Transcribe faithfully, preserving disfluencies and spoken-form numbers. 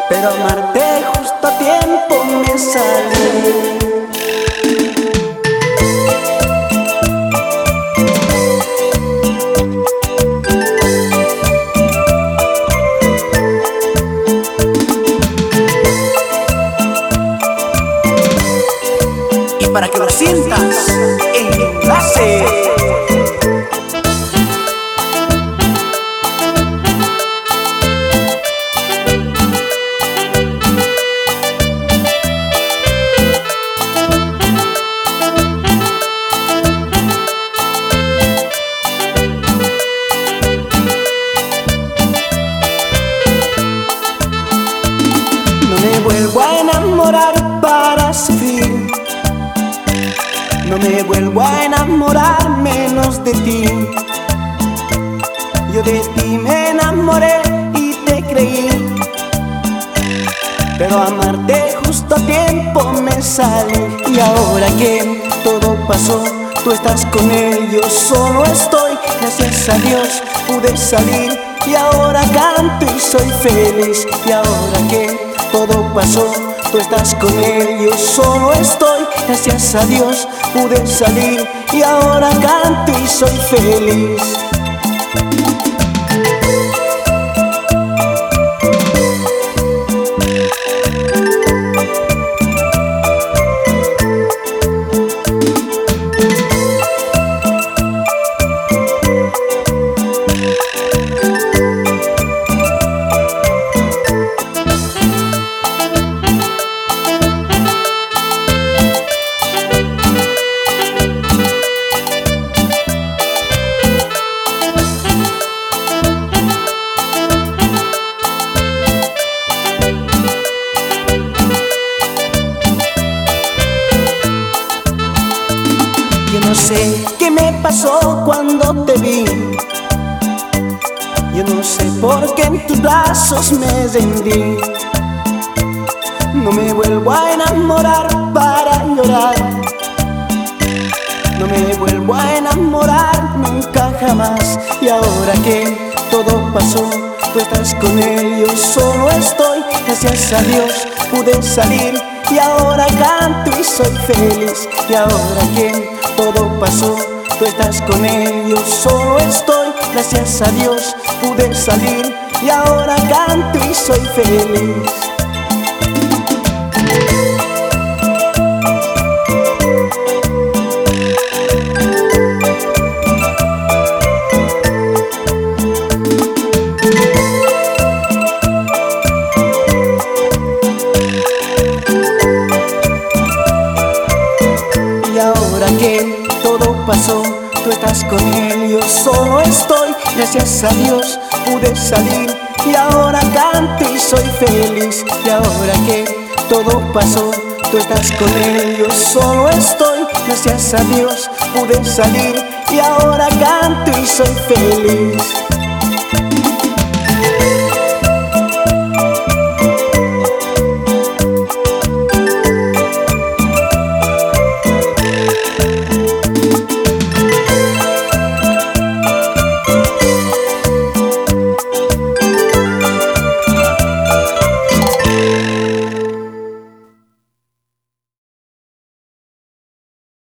pero amarte justo a tiempo me salió. Y para que lo sientas, enlace. No me vuelvo a enamorar para sufrir, no me vuelvo a enamorar menos de ti. Yo de ti me enamoré y te creí, pero amarte justo a tiempo me salí. Y ahora que todo pasó, tú estás con él, yo solo estoy. Gracias a Dios pude salir y ahora canto y soy feliz. Y ahora que todo pasó, tú estás con él, yo solo estoy. Gracias a Dios pude salir y ahora canto y soy feliz. Yo no sé qué me pasó cuando te vi, yo no sé por qué en tus brazos me rendí. No me vuelvo a enamorar para llorar, no me vuelvo a enamorar nunca jamás. Y ahora que todo pasó, tú estás con él, yo solo estoy. Gracias a Dios pude salir y ahora canto y soy feliz. Y ahora que todo pasó, tú estás con él, yo solo estoy. Gracias a Dios pude salir y ahora canto y soy feliz. Y ahora que todo pasó, tú estás con él, yo solo estoy. Gracias a Dios pude salir y ahora canto y soy feliz. Y ahora que todo pasó, tú estás con él, yo solo estoy. Gracias a Dios pude salir y ahora canto y soy feliz.